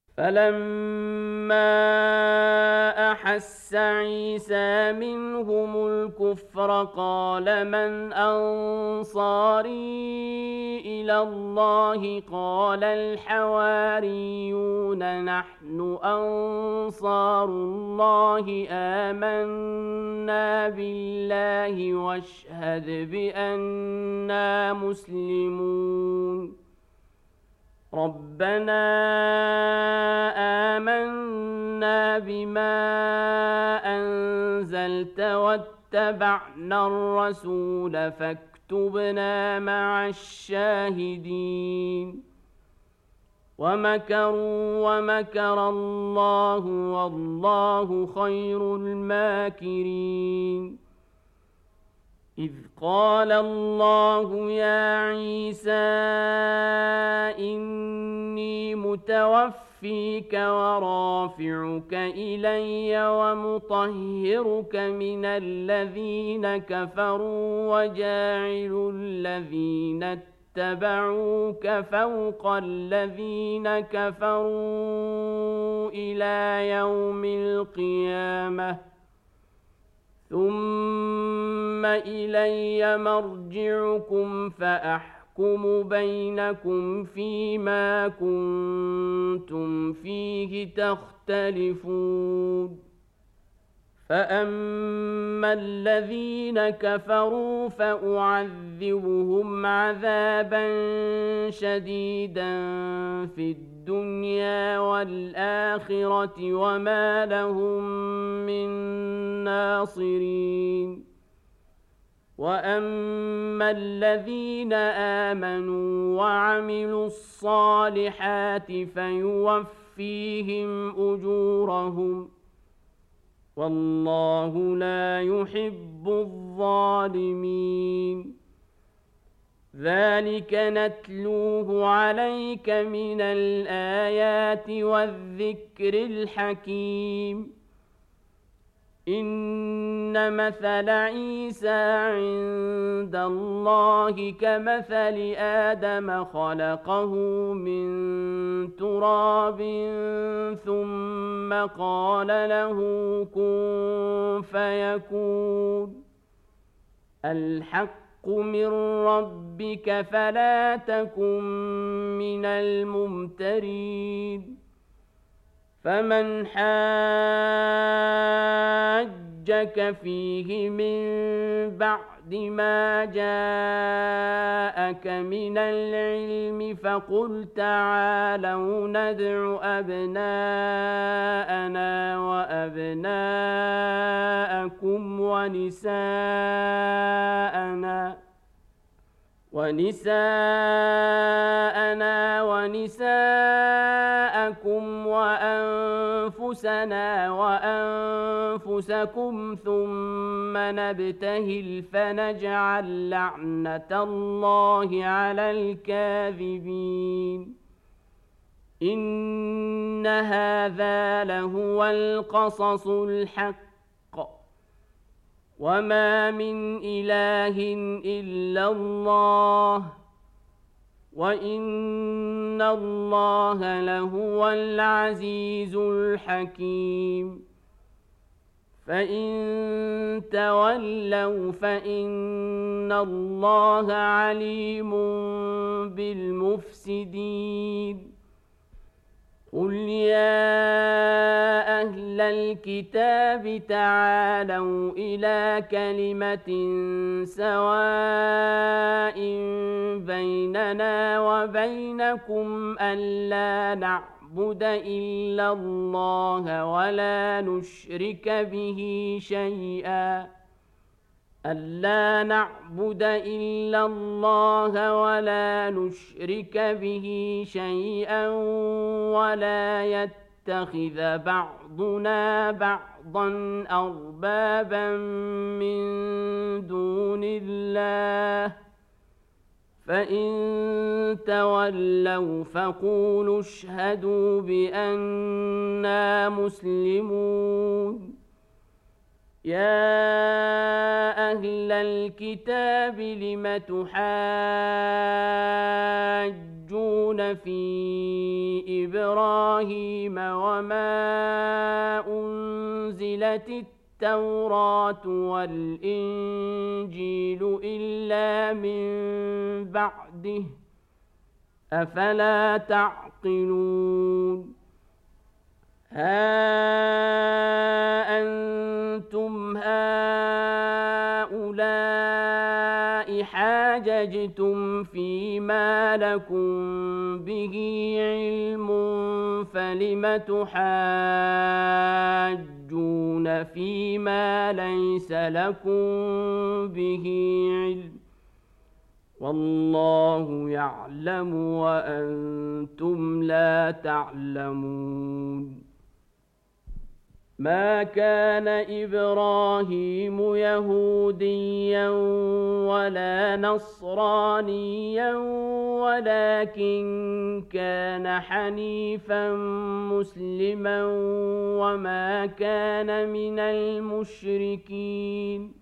فلما أحس عيسى منهم الكفر قال من أنصاري إلى الله قال الحواريون نحن أنصار الله آمنا بالله واشهد بأننا مسلمون ربنا آمنا بما أنزلت واتبعنا الرسول فاكتبنا مع الشاهدين ومكروا ومكر الله والله خير الماكرين إذ قال الله يا عيسى إني متوفيك ورافعك إلي ومطهرك من الذين كفروا وجاعل الذين اتبعوك فوق الذين كفروا إلى يوم القيامة ثم إلي مرجعكم فأحكم بينكم فيما كنتم فيه تختلفون فأما الذين كفروا فأعذبهم عذابا شديدا في الدنيا والآخرة وما لهم من ناصرين وأما الذين آمنوا وعملوا الصالحات فيوفيهم أجورهم والله لا يحب الظالمين ذلك نتلوه عليك من الآيات والذكر الحكيم إن مثل عيسى عند الله كمثل آدم خلقه من تراب ثم قال له كن فيكون الحق من ربك فلا تكن من الممترين فمن حاجك فيه من بعد ما جاءك من العلم فقل تعالوا ندع أبناءنا وأبناءكم ونساءنا ونساءكم وأنفسنا وأنفسكم ثم نبتهل فنجعل لعنة الله على الكاذبين إن هذا لهو القصص الحق وما من إله إلا الله وإن الله لهو العزيز الحكيم فإن تولوا فإن الله عليم بالمفسدين قل يا أهل الكتاب تعالوا إلى كلمة سواء بيننا وبينكم ألا نعبد إلا الله ولا نشرك به شيئا ألا نعبد إلا الله ولا نشرك به شيئا ولا يتخذ بعضنا بعضا أربابا من دون الله فإن تولوا فقولوا اشهدوا بأننا مسلمون يا أهل الكتاب لم تحاجون يحاجون في إبراهيم وما أنزلت التوراة والإنجيل إلا من بعده أفلا تعقلون ها أنتم هؤلاء حاججتم فيما لكم به علم فلم تحاجون فيما ليس لكم به علم والله يعلم وأنتم لا تعلمون ما كان إبراهيم يهوديا ولا نصرانيا ولكن كان حنيفا مسلما وما كان من المشركين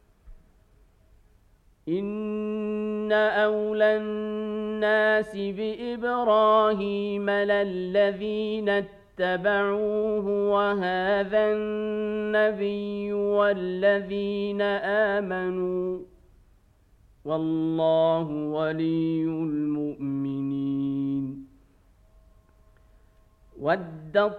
إن أولى الناس بإبراهيم للذين اتبعوه وهذا النبي والذين آمنوا والله ولي المؤمنين ودت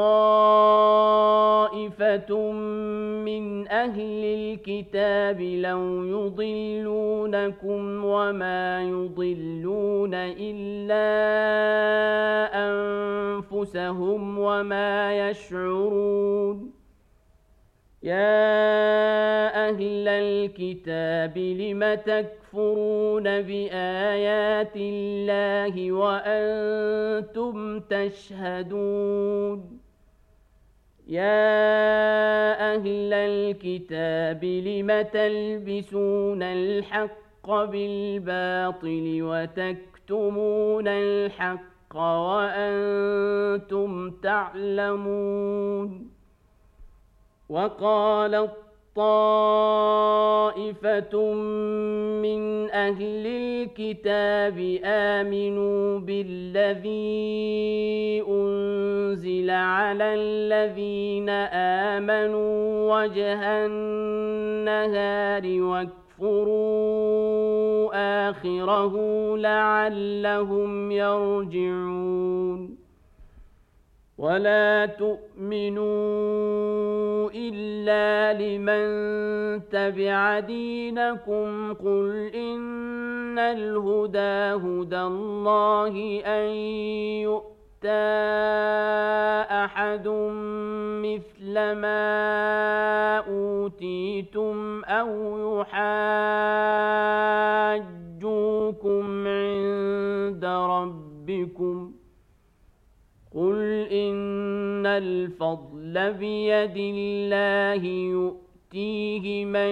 طائفة من أهل الكتاب لو يضلونكم وما يضلون إلا أنفسهم وما يشعرون يا أهل الكتاب لم تكفرون بآيات الله وأنتم تشهدون يا أهل الكتاب لم تلبسون الحق بالباطل وتكتمون الحق وأنتم تعلمون وقالت طائفة من أهل الكتاب آمنوا بالذي أنزل على الذين آمنوا وجه النهار واكفروا آخره لعلهم يرجعون ولا تؤمنوا إلا لمن تبع دينكم قل إن الهدى هدى الله أن يؤتى أحد مثل ما أوتيتم أو يحاجوكم عند ربكم قل إن الفضل بيد الله يؤتيه من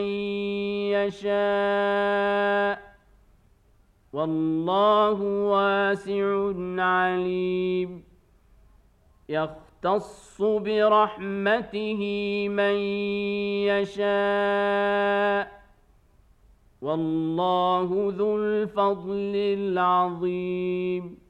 يشاء والله واسع عليم يختص برحمته من يشاء والله ذو الفضل العظيم